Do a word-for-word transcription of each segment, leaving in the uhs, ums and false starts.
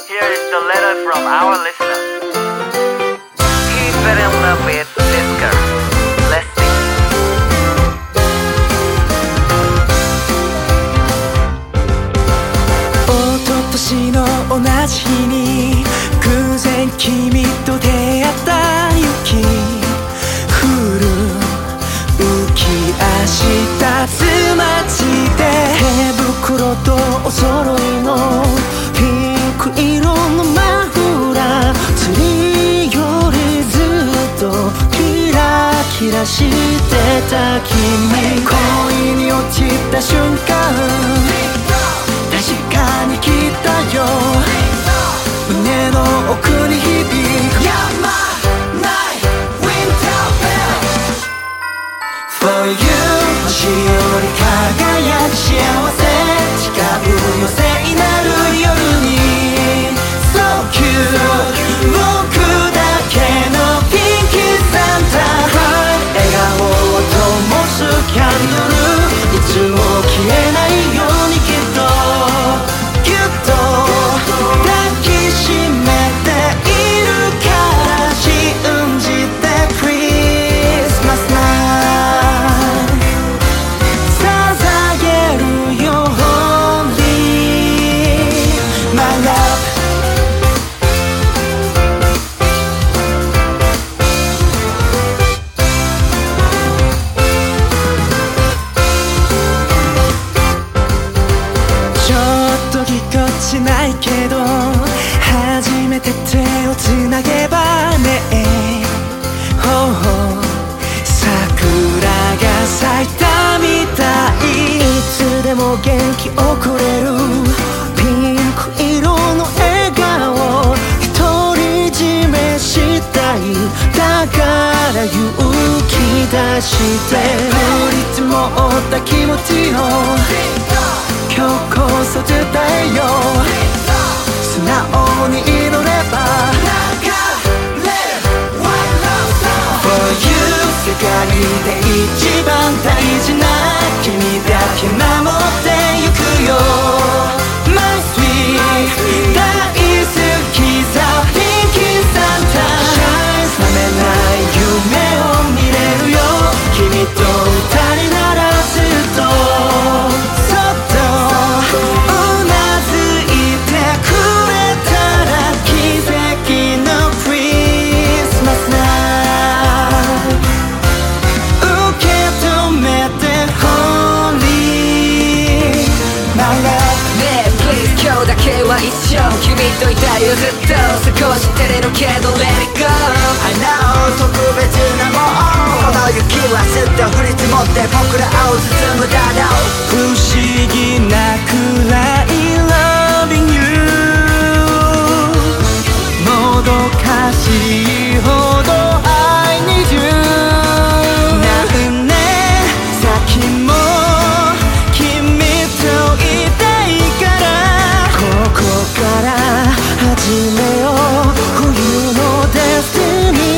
Here is the letter from our listener. He fell in love with this girl. Let's see. 一昨年の同じ日に偶然君と出会った雪降る浮き足立つ街で手袋とお揃いのピンク色のマフラー釣りよりずっとキラキラしてた君恋に落ちた瞬間確かに来たよ胸の奥に響くやまない Winter Bell For you 星より輝く幸せ近く寄せになる夜に So cute 僕だけのピンキーサンタ笑顔を灯すキャンドルいつも消えないようにきっとぎゅっと抱きしめているから信じて Christmas night 捧げるよ Only my loveちょっとぎこちないけど初めて手をつなげばねほうほう桜が咲いたみたいいつでも元気をくれるピンク色の笑顔独り占めしたいだから勇気出して降り積もった気持ちを今日こそ伝えよう素直に祈ればFor you 世界で一番大事な君だけ守ってゆくよ My sweet 大好きさピンキーサンタ冷めない夢を見れるよ君と二人ならずっとそっとうなずいてくれたら奇跡のクリスマスナイト受け止めて Holy My love ねえ Please 今日だけは一生君といたいよずっと少し照れるけど Let it go I know 特別なもんこの雪はすっと降り積もって僕らを包むだろう不思議なくらい Loving you もどかしいほど I need you なんね先も君といたいからここから始めよう冬のデスティニ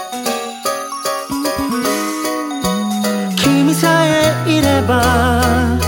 ー君さえいれば